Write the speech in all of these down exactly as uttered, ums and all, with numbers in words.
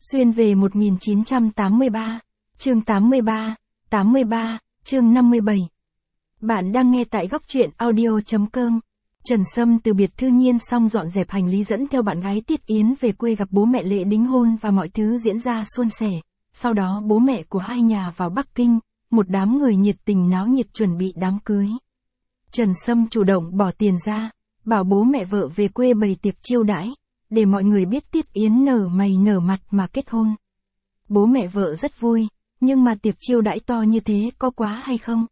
Xuyên về một nghìn chín trăm tám mươi ba, chương tám mươi ba, tám mươi ba, chương năm mươi bảy. Bạn đang nghe tại góc truyện audio.com. Trần Sâm từ biệt Thư Nhiên xong dọn dẹp hành lý dẫn theo bạn gái Tiết Yến về quê gặp bố mẹ lễ đính hôn và mọi thứ diễn ra suôn sẻ. Sau đó bố mẹ của hai nhà vào Bắc Kinh, một đám người nhiệt tình náo nhiệt chuẩn bị đám cưới. Trần Sâm chủ động bỏ tiền ra, bảo bố mẹ vợ về quê bày tiệc chiêu đãi, để mọi người biết Tiết Yến nở mày nở mặt mà kết hôn. Bố mẹ vợ rất vui, nhưng mà tiệc chiêu đãi to như thế có quá hay không?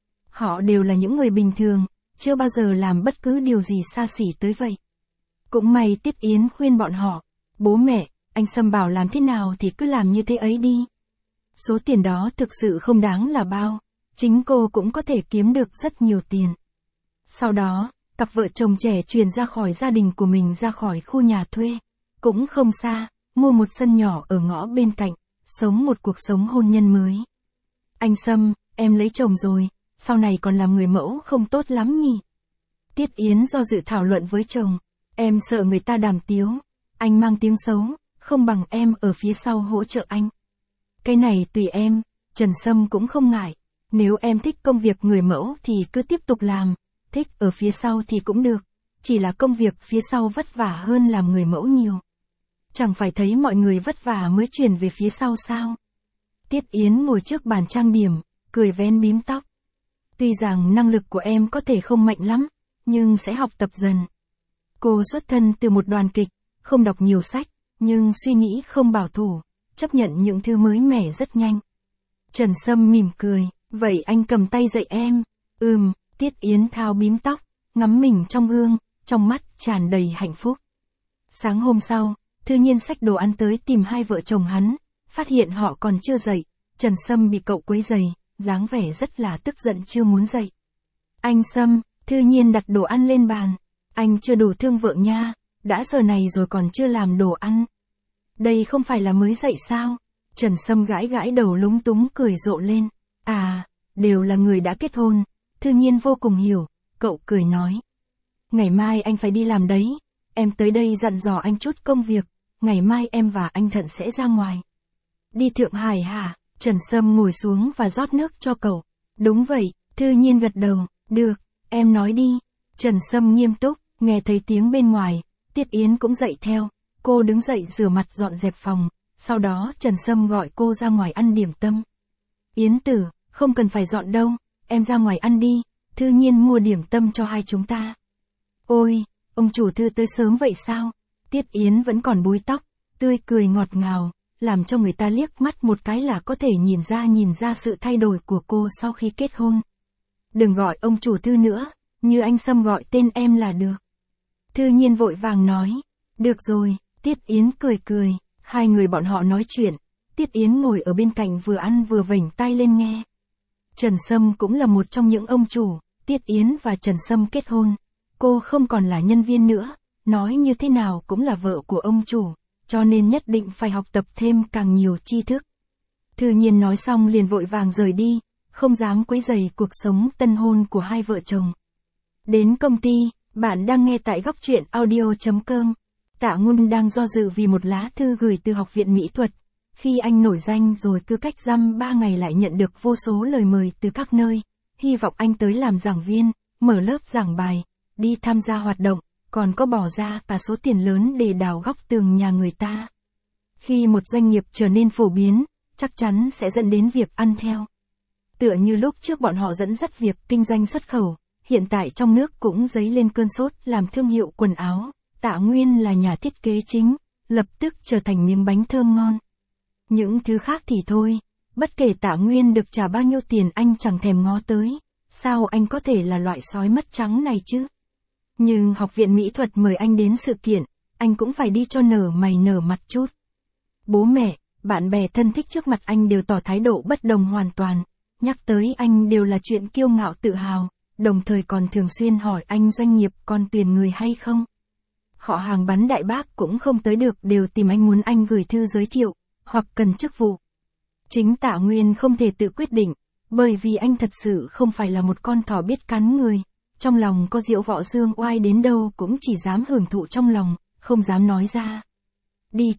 Họ đều là những người bình thường, chưa bao giờ làm bất cứ điều gì xa xỉ tới vậy. Cũng may Tiết Yến khuyên bọn họ, bố mẹ, anh Sâm bảo làm thế nào thì cứ làm như thế ấy đi. Số tiền đó thực sự không đáng là bao, chính cô cũng có thể kiếm được rất nhiều tiền. Sau đó, cặp vợ chồng trẻ chuyển ra khỏi gia đình của mình ra khỏi khu nhà thuê, cũng không xa, mua một sân nhỏ ở ngõ bên cạnh, sống một cuộc sống hôn nhân mới. Anh Sâm, em lấy chồng rồi, sau này còn làm người mẫu không tốt lắm nhỉ? Tiết Yến do dự thảo luận với chồng, em sợ người ta đàm tiếu, anh mang tiếng xấu, không bằng em ở phía sau hỗ trợ anh. Cái này tùy em, Trần Sâm cũng không ngại, nếu em thích công việc người mẫu thì cứ tiếp tục làm, thích ở phía sau thì cũng được, chỉ là công việc phía sau vất vả hơn làm người mẫu nhiều. Chẳng phải thấy mọi người vất vả mới chuyển về phía sau sao? Tiết Yến ngồi trước bàn trang điểm, cười vén bím tóc. Tuy rằng năng lực của em có thể không mạnh lắm, nhưng sẽ học tập dần. Cô xuất thân từ một đoàn kịch, không đọc nhiều sách, nhưng suy nghĩ không bảo thủ, chấp nhận những thứ mới mẻ rất nhanh. Trần Sâm mỉm cười, vậy anh cầm tay dạy em. Ừm, Tiết Yến thao bím tóc, ngắm mình trong gương, trong mắt tràn đầy hạnh phúc. Sáng hôm sau, Thư Nhiên xách đồ ăn tới tìm hai vợ chồng hắn, phát hiện họ còn chưa dậy, Trần Sâm bị cậu quấy rầy, dáng vẻ rất là tức giận chưa muốn dậy. Anh Sâm, Thư Nhiên đặt đồ ăn lên bàn, anh chưa đủ thương vợ nha, đã giờ này rồi còn chưa làm đồ ăn. Đây không phải là mới dậy sao? Trần Sâm gãi gãi đầu lúng túng cười rộ lên, à, đều là người đã kết hôn. Thư Nhiên vô cùng hiểu, cậu cười nói. Ngày mai anh phải đi làm đấy, em tới đây dặn dò anh chút công việc, ngày mai em và anh Thận sẽ ra ngoài. Đi Thượng Hải hả? Trần Sâm ngồi xuống và rót nước cho cậu. Đúng vậy, Thư Nhiên gật đầu, được, em nói đi. Trần Sâm nghiêm túc, nghe thấy tiếng bên ngoài, Tiết Yến cũng dậy theo, cô đứng dậy rửa mặt dọn dẹp phòng, sau đó Trần Sâm gọi cô ra ngoài ăn điểm tâm. Yến tử, không cần phải dọn đâu. Em ra ngoài ăn đi, Thư Nhiên mua điểm tâm cho hai chúng ta. Ôi, ông chủ Thư tới sớm vậy sao? Tiết Yến vẫn còn búi tóc, tươi cười ngọt ngào, làm cho người ta liếc mắt một cái là có thể nhìn ra nhìn ra sự thay đổi của cô sau khi kết hôn. Đừng gọi ông chủ Thư nữa, như anh Sâm gọi tên em là được. Thư Nhiên vội vàng nói, được rồi, Tiết Yến cười cười, hai người bọn họ nói chuyện, Tiết Yến ngồi ở bên cạnh vừa ăn vừa vểnh tai lên nghe. Trần Sâm cũng là một trong những ông chủ, Tiết Yến và Trần Sâm kết hôn. Cô không còn là nhân viên nữa, nói như thế nào cũng là vợ của ông chủ, cho nên nhất định phải học tập thêm càng nhiều tri thức. Thư Nhiên nói xong liền vội vàng rời đi, không dám quấy rầy cuộc sống tân hôn của hai vợ chồng. Đến công ty, bạn đang nghe tại góc truyện audio.com. Tạ Ngôn đang do dự vì một lá thư gửi từ Học viện Mỹ thuật. Khi anh nổi danh rồi cứ cách dăm ba ngày lại nhận được vô số lời mời từ các nơi, hy vọng anh tới làm giảng viên, mở lớp giảng bài, đi tham gia hoạt động, còn có bỏ ra cả số tiền lớn để đào góc tường nhà người ta. Khi một doanh nghiệp trở nên phổ biến, chắc chắn sẽ dẫn đến việc ăn theo. Tựa như lúc trước bọn họ dẫn dắt việc kinh doanh xuất khẩu, hiện tại trong nước cũng dấy lên cơn sốt làm thương hiệu quần áo, Tạ Nguyên là nhà thiết kế chính, lập tức trở thành miếng bánh thơm ngon. Những thứ khác thì thôi, bất kể Tạ Nguyên được trả bao nhiêu tiền anh chẳng thèm ngó tới, sao anh có thể là loại sói mắt trắng này chứ? Nhưng Học viện Mỹ thuật mời anh đến sự kiện, anh cũng phải đi cho nở mày nở mặt chút. Bố mẹ, bạn bè thân thích trước mặt anh đều tỏ thái độ bất đồng hoàn toàn, nhắc tới anh đều là chuyện kiêu ngạo tự hào, đồng thời còn thường xuyên hỏi anh doanh nghiệp còn tuyển người hay không. Họ hàng bắn đại bác cũng không tới được đều tìm anh muốn anh gửi thư giới thiệu, hoặc cần chức vụ. Chính Tạ Nguyên không thể tự quyết định, bởi vì anh thật sự không phải là một con thỏ biết cắn người, trong lòng có diễu võ dương oai đến đâu cũng chỉ dám hưởng thụ trong lòng, không dám nói ra. Đi chứ,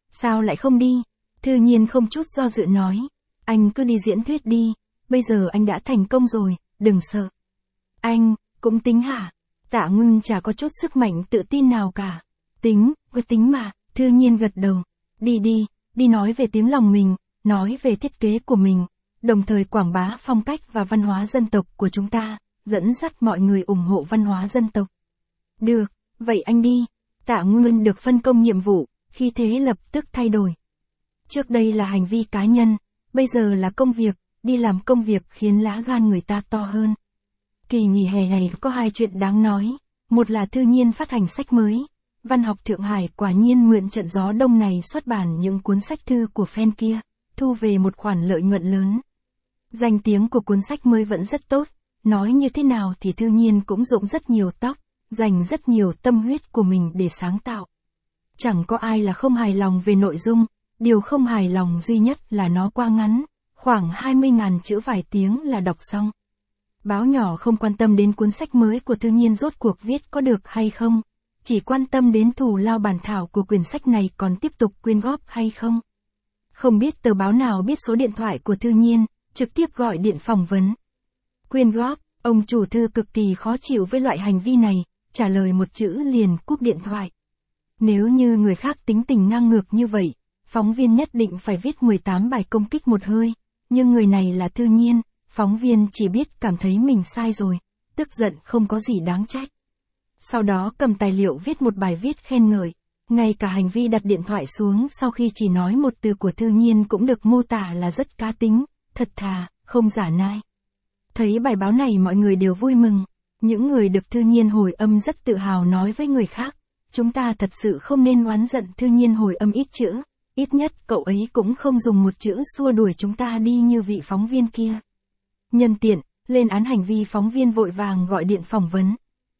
Sao lại không đi? Thư Nhiên không chút do dự nói. Anh cứ đi diễn thuyết đi, bây giờ anh đã thành công rồi, đừng sợ. Anh, cũng tính hả? Tạ Ngưng chả có chút sức mạnh tự tin nào cả. Tính, có tính mà, Thư Nhiên gật đầu. Đi đi, đi nói về tiếng lòng mình, nói về thiết kế của mình, đồng thời quảng bá phong cách và văn hóa dân tộc của chúng ta, dẫn dắt mọi người ủng hộ văn hóa dân tộc. Được, vậy anh đi. Tạ Ngưng được phân công nhiệm vụ, khi thế lập tức thay đổi. Trước đây là hành vi cá nhân, bây giờ là công việc, đi làm công việc khiến lá gan người ta to hơn. Kỳ nghỉ hè này có hai chuyện đáng nói, một là Thư Nhiên phát hành sách mới. Văn học Thượng Hải quả nhiên mượn trận gió đông này xuất bản những cuốn sách thư của fan kia, thu về một khoản lợi nhuận lớn. Danh tiếng của cuốn sách mới vẫn rất tốt, nói như thế nào thì Thư Nhiên cũng dụng rất nhiều tóc, dành rất nhiều tâm huyết của mình để sáng tạo. Chẳng có ai là không hài lòng về nội dung, điều không hài lòng duy nhất là nó quá ngắn, khoảng hai mươi nghìn chữ vài tiếng là đọc xong. Báo nhỏ không quan tâm đến cuốn sách mới của Thư Nhiên rốt cuộc viết có được hay không, chỉ quan tâm đến thù lao bản thảo của quyển sách này còn tiếp tục quyên góp hay không. Không biết tờ báo nào biết số điện thoại của Thư Nhiên, trực tiếp gọi điện phỏng vấn. Quyên góp, ông chủ thư cực kỳ khó chịu với loại hành vi này, trả lời một chữ liền cúp điện thoại. Nếu như người khác tính tình ngang ngược như vậy, phóng viên nhất định phải viết mười tám bài công kích một hơi, nhưng người này là Thư Nhiên, phóng viên chỉ biết cảm thấy mình sai rồi, tức giận không có gì đáng trách. Sau đó cầm tài liệu viết một bài viết khen ngợi, ngay cả hành vi đặt điện thoại xuống sau khi chỉ nói một từ của Thư Nhiên cũng được mô tả là rất cá tính, thật thà, không giả nai. Thấy bài báo này mọi người đều vui mừng, những người được Thư Nhiên hồi âm rất tự hào nói với người khác, chúng ta thật sự không nên oán giận Thư Nhiên hồi âm ít chữ, ít nhất cậu ấy cũng không dùng một chữ xua đuổi chúng ta đi như vị phóng viên kia. Nhân tiện, lên án hành vi phóng viên vội vàng gọi điện phỏng vấn.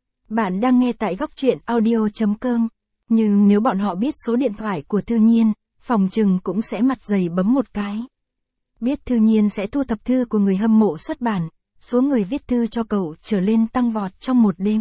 Bạn đang nghe tại góc truyện audio chấm com, nhưng nếu bọn họ biết số điện thoại của Thư Nhiên, phòng trừng cũng sẽ mặt dày bấm một cái. Biết Thư Nhiên sẽ thu thập thư của người hâm mộ xuất bản, số người viết thư cho cậu trở lên tăng vọt trong một đêm.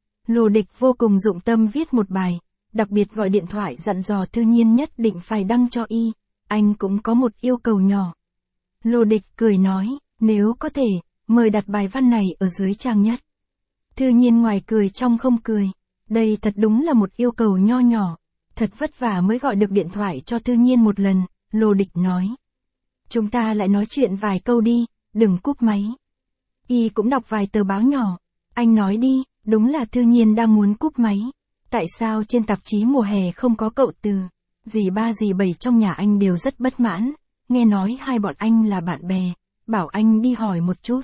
Lô Địch vô cùng dụng tâm viết một bài, đặc biệt gọi điện thoại dặn dò Thư Nhiên nhất định phải đăng cho y, anh cũng có một yêu cầu nhỏ. Lô Địch cười nói, nếu có thể, mời đặt bài văn này ở dưới trang nhất. Thư Nhiên ngoài cười trong không cười, đây thật đúng là một yêu cầu nho nhỏ, thật vất vả mới gọi được điện thoại cho Thư Nhiên một lần, Lô Địch nói. Chúng ta lại nói chuyện vài câu đi, đừng cúp máy. Y cũng đọc vài tờ báo nhỏ, anh nói đi, đúng là Thư Nhiên đang muốn cúp máy. Tại sao trên tạp chí mùa hè không có cậu Từ? Dì ba dì bảy trong nhà anh đều rất bất mãn, nghe nói hai bọn anh là bạn bè, bảo anh đi hỏi một chút.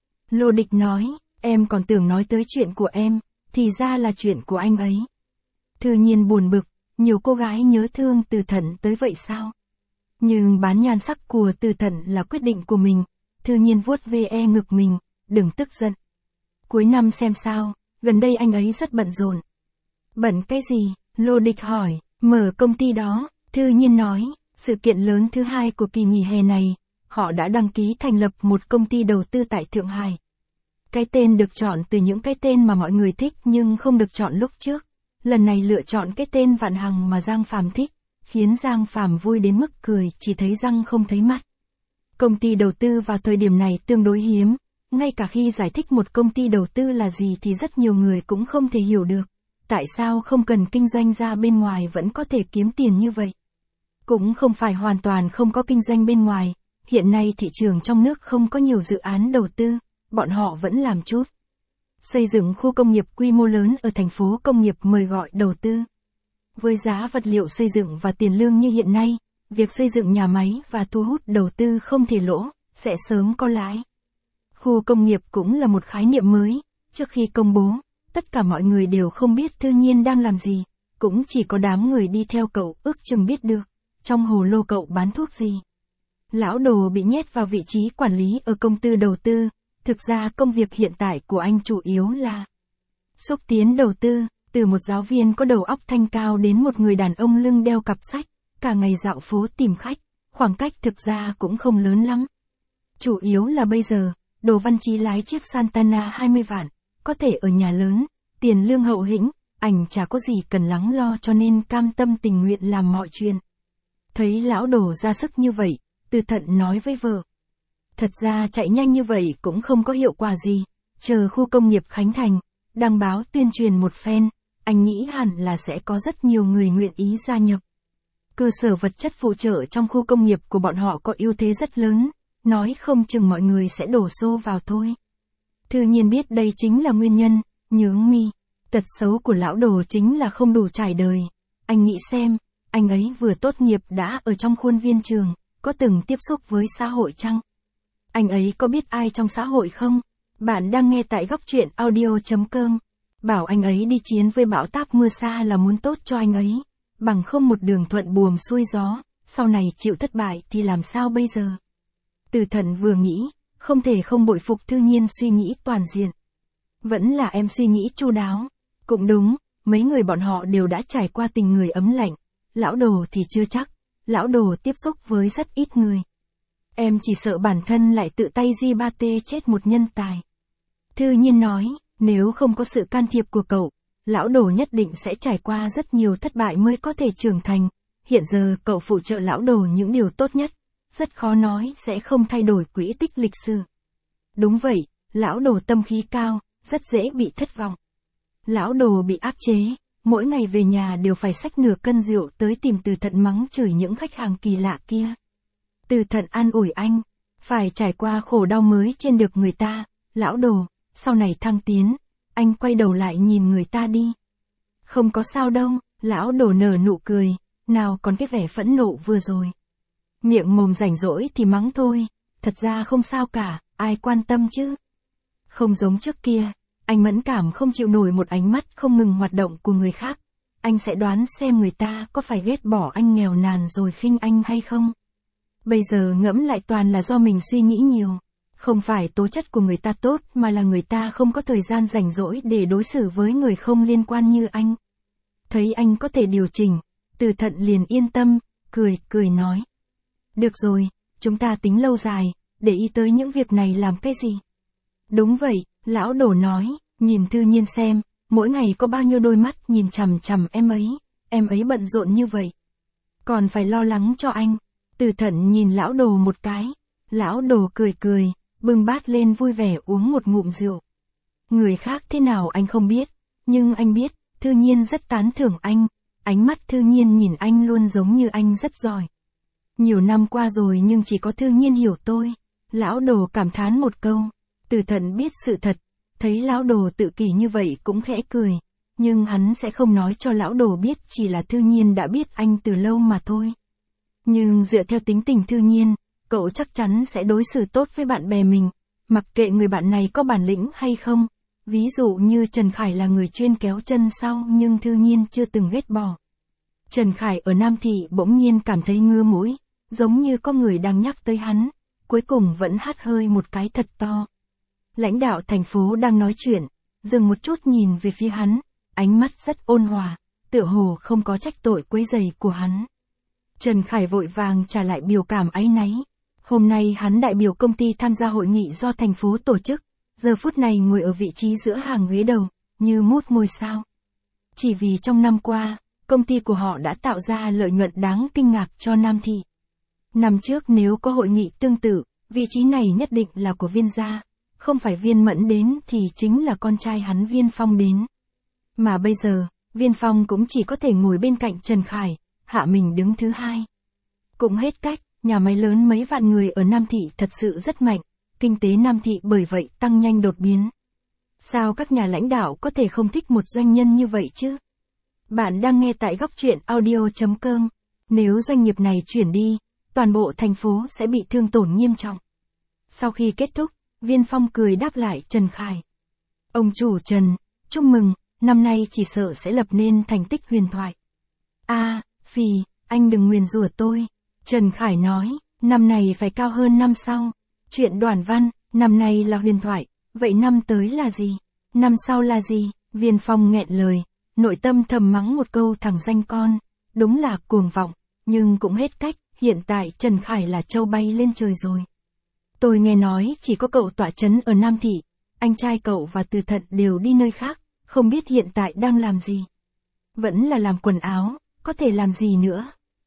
Lô Địch nói, em còn tưởng nói tới chuyện của em, thì ra là chuyện của anh ấy. Thư Nhiên buồn bực, nhiều cô gái nhớ thương Từ Thận tới vậy sao? Nhưng bán nhan sắc của Từ Thận là quyết định của mình, Thư Nhiên vuốt ve ngực mình, đừng tức giận. Cuối năm xem sao, gần đây anh ấy rất bận rộn. Bận cái gì? Lô Địch hỏi, mở công ty đó, Thư Nhiên nói, sự kiện lớn thứ hai của kỳ nghỉ hè này, họ đã đăng ký thành lập một công ty đầu tư tại Thượng Hải. Cái tên được chọn từ những cái tên mà mọi người thích nhưng không được chọn lúc trước. Lần này lựa chọn cái tên Vạn Hằng mà Giang Phàm thích, khiến Giang Phàm vui đến mức cười chỉ thấy răng không thấy mắt. Công ty đầu tư vào thời điểm này tương đối hiếm, ngay cả khi giải thích một công ty đầu tư là gì thì rất nhiều người cũng không thể hiểu được. Tại sao không cần kinh doanh ra bên ngoài vẫn có thể kiếm tiền như vậy? Cũng không phải hoàn toàn không có kinh doanh bên ngoài, hiện nay thị trường trong nước không có nhiều dự án đầu tư, bọn họ vẫn làm chút. Xây dựng khu công nghiệp quy mô lớn ở thành phố công nghiệp mời gọi đầu tư. Với giá vật liệu xây dựng và tiền lương như hiện nay, việc xây dựng nhà máy và thu hút đầu tư không thể lỗ, sẽ sớm có lãi. Khu công nghiệp cũng là một khái niệm mới, trước khi công bố, tất cả mọi người đều không biết Thư Nhiên đang làm gì, cũng chỉ có đám người đi theo cậu ước chừng biết được, trong hồ lô cậu bán thuốc gì. Lão Đồ bị nhét vào vị trí quản lý ở công ty đầu tư, thực ra công việc hiện tại của anh chủ yếu là xúc tiến đầu tư, từ một giáo viên có đầu óc thanh cao đến một người đàn ông lưng đeo cặp sách, cả ngày dạo phố tìm khách, khoảng cách thực ra cũng không lớn lắm. Chủ yếu là bây giờ, Đồ Văn Chí lái chiếc Santana hai mươi vạn, có thể ở nhà lớn, tiền lương hậu hĩnh, ảnh chả có gì cần lắng lo cho nên cam tâm tình nguyện làm mọi chuyện. Thấy lão Đồ ra sức như vậy, Từ Thận nói với vợ. Thật ra chạy nhanh như vậy cũng không có hiệu quả gì, chờ khu công nghiệp khánh thành, đăng báo tuyên truyền một phen, anh nghĩ hẳn là sẽ có rất nhiều người nguyện ý gia nhập. Cơ sở vật chất phụ trợ trong khu công nghiệp của bọn họ có ưu thế rất lớn, nói không chừng mọi người sẽ đổ xô vào thôi. Thư Nhiên biết đây chính là nguyên nhân, nhướng mi, tật xấu của lão Đồ chính là không đủ trải đời. Anh nghĩ xem, anh ấy vừa tốt nghiệp đã ở trong khuôn viên trường, có từng tiếp xúc với xã hội chăng? Anh ấy có biết ai trong xã hội không? Bạn đang nghe tại góc truyện audio chấm com. Bảo anh ấy đi chiến với bão táp mưa xa là muốn tốt cho anh ấy, bằng không một đường thuận buồm xuôi gió, sau này chịu thất bại thì làm sao bây giờ? Từ Thận vừa nghĩ, không thể không bội phục Thư Nhiên suy nghĩ toàn diện. Vẫn là em suy nghĩ chu đáo. Cũng đúng, mấy người bọn họ đều đã trải qua tình người ấm lạnh, lão Đồ thì chưa chắc, lão Đồ tiếp xúc với rất ít người. Em chỉ sợ bản thân lại tự tay di ba tê chết một nhân tài. Thư Nhiên nói, nếu không có sự can thiệp của cậu, lão Đồ nhất định sẽ trải qua rất nhiều thất bại mới có thể trưởng thành. Hiện giờ cậu phụ trợ lão Đồ những điều tốt nhất, rất khó nói sẽ không thay đổi quỹ tích lịch sử. Đúng vậy, lão Đồ tâm khí cao, rất dễ bị thất vọng. Lão Đồ bị áp chế, mỗi ngày về nhà đều phải xách nửa cân rượu tới tìm Từ Thận mắng chửi những khách hàng kỳ lạ kia. Từ Thận an ủi anh, phải trải qua khổ đau mới trên được người ta, lão Đồ, sau này thăng tiến. Anh quay đầu lại nhìn người ta đi. Không có sao đâu, lão Đồ nở nụ cười, nào còn cái vẻ phẫn nộ vừa rồi. Miệng mồm rảnh rỗi thì mắng thôi, thật ra không sao cả, ai quan tâm chứ. Không giống trước kia, anh mẫn cảm không chịu nổi một ánh mắt không ngừng hoạt động của người khác. Anh sẽ đoán xem người ta có phải ghét bỏ anh nghèo nàn rồi khinh anh hay không. Bây giờ ngẫm lại toàn là do mình suy nghĩ nhiều. Không phải tố chất của người ta tốt mà là người ta không có thời gian rảnh rỗi để đối xử với người không liên quan như anh. Thấy anh có thể điều chỉnh, Từ Thận liền yên tâm, cười, cười nói. Được rồi, chúng ta tính lâu dài, để ý tới những việc này làm cái gì? Đúng vậy, lão Đồ nói, nhìn Thư Nhiên xem, mỗi ngày có bao nhiêu đôi mắt nhìn chằm chằm em ấy, em ấy bận rộn như vậy. Còn phải lo lắng cho anh. Từ Thận nhìn lão Đồ một cái, lão Đồ cười cười, bưng bát lên vui vẻ uống một ngụm rượu. Người khác thế nào anh không biết, nhưng anh biết, Thư Nhiên rất tán thưởng anh, ánh mắt Thư Nhiên nhìn anh luôn giống như anh rất giỏi. Nhiều năm qua rồi nhưng chỉ có Thư Nhiên hiểu tôi. Lão Đồ cảm thán một câu. Từ Thận biết sự thật, thấy lão Đồ tự kỷ như vậy cũng khẽ cười, nhưng hắn sẽ không nói cho lão Đồ biết chỉ là Thư Nhiên đã biết anh từ lâu mà thôi. Nhưng dựa theo tính tình Thư Nhiên, cậu chắc chắn sẽ đối xử tốt với bạn bè mình, mặc kệ người bạn này có bản lĩnh hay không. Ví dụ như Trần Khải là người chuyên kéo chân sau nhưng Thư Nhiên chưa từng ghét bỏ. Trần Khải ở Nam Thị bỗng nhiên cảm thấy ngứa mũi, giống như có người đang nhắc tới hắn, cuối cùng vẫn hắt hơi một cái thật to. Lãnh đạo thành phố đang nói chuyện, dừng một chút nhìn về phía hắn, ánh mắt rất ôn hòa, tựa hồ không có trách tội quấy rầy của hắn. Trần Khải vội vàng trả lại biểu cảm áy náy. Hôm nay hắn đại biểu công ty tham gia hội nghị do thành phố tổ chức, giờ phút này ngồi ở vị trí giữa hàng ghế đầu, như mút ngôi sao. Chỉ vì trong năm qua, công ty của họ đã tạo ra lợi nhuận đáng kinh ngạc cho Nam Thị. Năm trước nếu có hội nghị tương tự, vị trí này nhất định là của Viên gia, không phải Viên Mẫn đến thì chính là con trai hắn Viên Phong đến. Mà bây giờ, Viên Phong cũng chỉ có thể ngồi bên cạnh Trần Khải, hạ mình đứng thứ hai. Cũng hết cách, nhà máy lớn mấy vạn người ở Nam Thị thật sự rất mạnh, kinh tế Nam Thị bởi vậy tăng nhanh đột biến. Sao các nhà lãnh đạo có thể không thích một doanh nhân như vậy chứ? Bạn đang nghe tại góc truyện audio chấm com. Nếu doanh nghiệp này chuyển đi, toàn bộ thành phố sẽ bị thương tổn nghiêm trọng. Sau khi kết thúc, Viên Phong cười đáp lại Trần Khải. Ông chủ Trần, chúc mừng, năm nay chỉ sợ sẽ lập nên thành tích huyền thoại. A, à, phì, anh đừng nguyền rủa tôi. Trần Khải nói, năm này phải cao hơn năm sau. Chuyện Đoàn Văn, năm nay là huyền thoại, vậy năm tới là gì? Năm sau là gì? Viên Phong nghẹn lời, nội tâm thầm mắng một câu thằng danh con, đúng là cuồng vọng, nhưng cũng hết cách, hiện tại Trần Khải là trâu bay lên trời rồi. Tôi nghe nói chỉ có cậu tọa trấn ở Nam Thị, anh trai cậu và Từ Thận đều đi nơi khác, không biết hiện tại đang làm gì. Vẫn là làm quần áo, có thể làm gì nữa.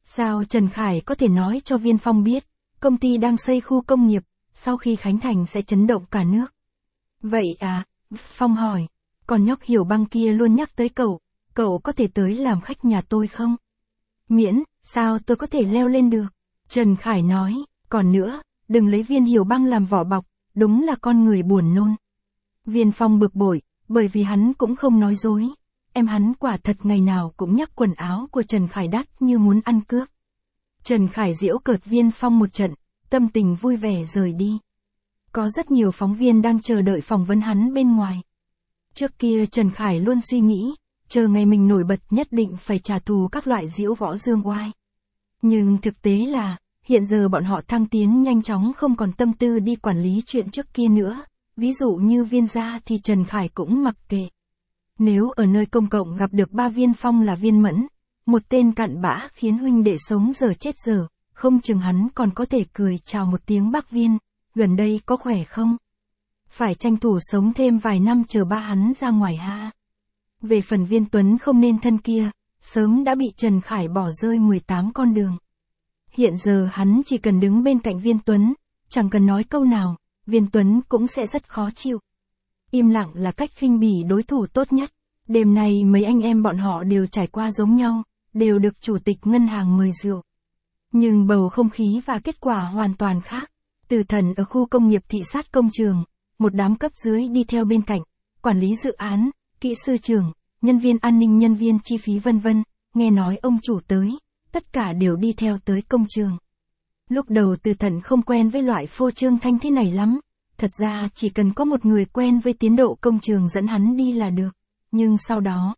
Sao Trần Khải có thể nói cho Viên Phong biết, công ty đang xây khu công nghiệp, sau khi khánh thành sẽ chấn động cả nước. Vậy à, Phong hỏi, còn nhóc Hiểu Băng kia luôn nhắc tới cậu, cậu có thể tới làm khách nhà tôi không? Miễn, sao tôi có thể leo lên được? Trần Khải nói, còn nữa, đừng lấy Viên Hiểu Băng làm vỏ bọc, đúng là con người buồn nôn. Viên Phong bực bội, bởi vì hắn cũng không nói dối. Em hắn quả thật ngày nào cũng nhắc quần áo của Trần Khải đắt như muốn ăn cướp. Trần Khải giễu cợt Viên Phong một trận, tâm tình vui vẻ rời đi. Có rất nhiều phóng viên đang chờ đợi phỏng vấn hắn bên ngoài. Trước kia Trần Khải luôn suy nghĩ, chờ ngày mình nổi bật nhất định phải trả thù các loại diễu võ dương oai. Nhưng thực tế là, hiện giờ bọn họ thăng tiến nhanh chóng không còn tâm tư đi quản lý chuyện trước kia nữa. Ví dụ như Viên gia thì Trần Khải cũng mặc kệ. Nếu ở nơi công cộng gặp được ba Viên Phong là Viên Mẫn, một tên cặn bã khiến huynh đệ sống giờ chết giờ, không chừng hắn còn có thể cười chào một tiếng bác Viên, gần đây có khỏe không? Phải tranh thủ sống thêm vài năm chờ ba hắn ra ngoài ha. Về phần Viên Tuấn không nên thân kia, sớm đã bị Trần Khải bỏ rơi mười tám con đường. Hiện giờ hắn chỉ cần đứng bên cạnh Viên Tuấn, chẳng cần nói câu nào, Viên Tuấn cũng sẽ rất khó chịu. Im lặng là cách khinh bỉ đối thủ tốt nhất. Đêm nay mấy anh em bọn họ đều trải qua giống nhau, đều được chủ tịch ngân hàng mời rượu. Nhưng bầu không khí và kết quả hoàn toàn khác. Từ Thần ở khu công nghiệp thị sát công trường, một đám cấp dưới đi theo bên cạnh, quản lý dự án, kỹ sư trưởng, nhân viên an ninh, nhân viên chi phí vân vân, nghe nói ông chủ tới, tất cả đều đi theo tới công trường. Lúc đầu Từ Thần không quen với loại phô trương thanh thế này lắm, thật ra chỉ cần có một người quen với tiến độ công trường dẫn hắn đi là được, nhưng sau đó,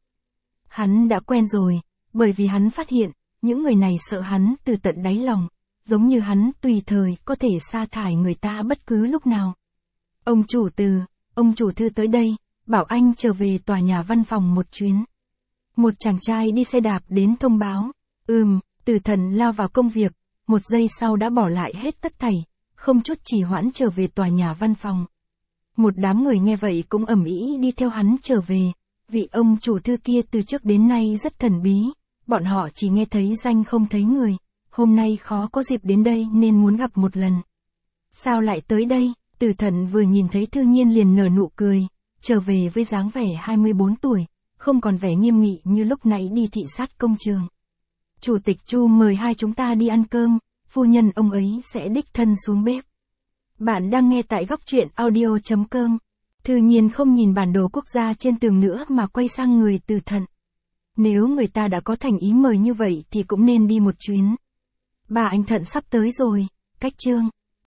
hắn đã quen rồi, bởi vì hắn phát hiện, những người này sợ hắn từ tận đáy lòng, giống như hắn tùy thời có thể sa thải người ta bất cứ lúc nào. Ông chủ Từ, ông chủ Thư tới đây, bảo anh trở về tòa nhà văn phòng một chuyến. Một chàng trai đi xe đạp đến thông báo, ừm, Từ Thần lao vào công việc, một giây sau đã bỏ lại hết tất thảy, không chút trì hoãn trở về tòa nhà văn phòng. Một đám người nghe vậy cũng ầm ĩ đi theo hắn trở về, vị ông chủ Thư kia từ trước đến nay rất thần bí, bọn họ chỉ nghe thấy danh không thấy người, hôm nay khó có dịp đến đây nên muốn gặp một lần. Sao lại tới đây? Từ Thần vừa nhìn thấy Thư Nhiên liền nở nụ cười, trở về với dáng vẻ hai mươi bốn tuổi, không còn vẻ nghiêm nghị như lúc nãy đi thị sát công trường. Chủ tịch Chu mời hai chúng ta đi ăn cơm, phu nhân ông ấy sẽ đích thân xuống bếp. Bạn đang nghe tại góc truyện audio chấm com. Thư Nhiên không nhìn bản đồ quốc gia trên tường nữa mà quay sang người Từ Thần. Nếu người ta đã có thành ý mời như vậy thì cũng nên đi một chuyến. Bà anh Thận sắp tới rồi, cách chương.